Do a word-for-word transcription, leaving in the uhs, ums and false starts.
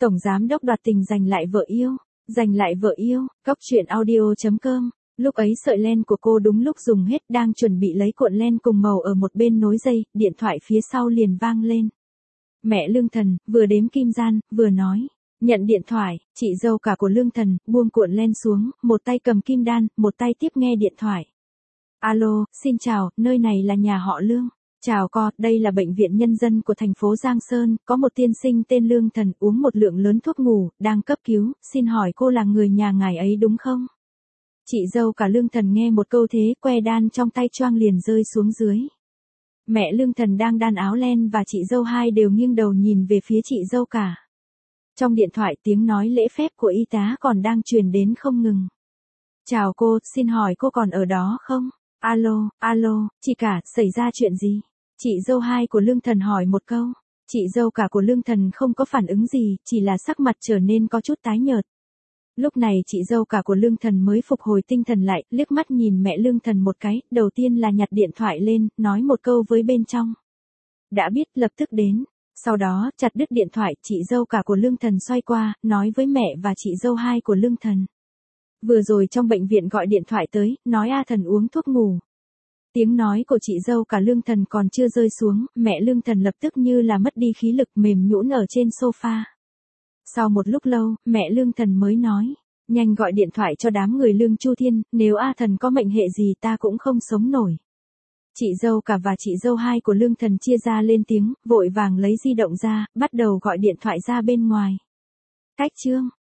Tổng giám đốc đoạt tình giành lại vợ yêu, giành lại vợ yêu, góc truyện audio.com. Lúc ấy sợi len của cô đúng lúc dùng hết, đang chuẩn bị lấy cuộn len cùng màu ở một bên nối dây, điện thoại phía sau liền vang lên. Mẹ Lương Thần, vừa đếm kim gian, vừa nói. Nhận điện thoại, chị dâu cả của Lương Thần, buông cuộn len xuống, một tay cầm kim đan, một tay tiếp nghe điện thoại. Alo, xin chào, nơi này là nhà họ Lương. Chào co, đây là bệnh viện nhân dân của thành phố Giang Sơn, có một tiên sinh tên Lương Thần uống một lượng lớn thuốc ngủ, đang cấp cứu, xin hỏi cô là người nhà ngài ấy đúng không? Chị dâu cả Lương Thần nghe một câu thế, que đan trong tay choang liền rơi xuống dưới. Mẹ Lương Thần đang đan áo len và chị dâu hai đều nghiêng đầu nhìn về phía chị dâu cả. Trong điện thoại tiếng nói lễ phép của y tá còn đang truyền đến không ngừng. Chào cô, xin hỏi cô còn ở đó không? Alo, alo, chị cả, xảy ra chuyện gì? Chị dâu hai của Lương Thần hỏi một câu. Chị dâu cả của Lương Thần không có phản ứng gì, chỉ là sắc mặt trở nên có chút tái nhợt. Lúc này chị dâu cả của Lương Thần mới phục hồi tinh thần lại, liếc mắt nhìn mẹ Lương Thần một cái, đầu tiên là nhặt điện thoại lên, nói một câu với bên trong. Đã biết, lập tức đến. Sau đó, chặt đứt điện thoại, chị dâu cả của Lương Thần xoay qua, nói với mẹ và chị dâu hai của Lương Thần. Vừa rồi trong bệnh viện gọi điện thoại tới, nói A Thần uống thuốc ngủ. Tiếng nói của chị dâu cả Lương Thần còn chưa rơi xuống, mẹ Lương Thần lập tức như là mất đi khí lực mềm nhũn ở trên sofa. Sau một lúc lâu, mẹ Lương Thần mới nói, nhanh gọi điện thoại cho đám người Lương Chu Thiên, nếu A Thần có mệnh hệ gì ta cũng không sống nổi. Chị dâu cả và chị dâu hai của Lương Thần chia ra lên tiếng, vội vàng lấy di động ra, bắt đầu gọi điện thoại ra bên ngoài. Cách chương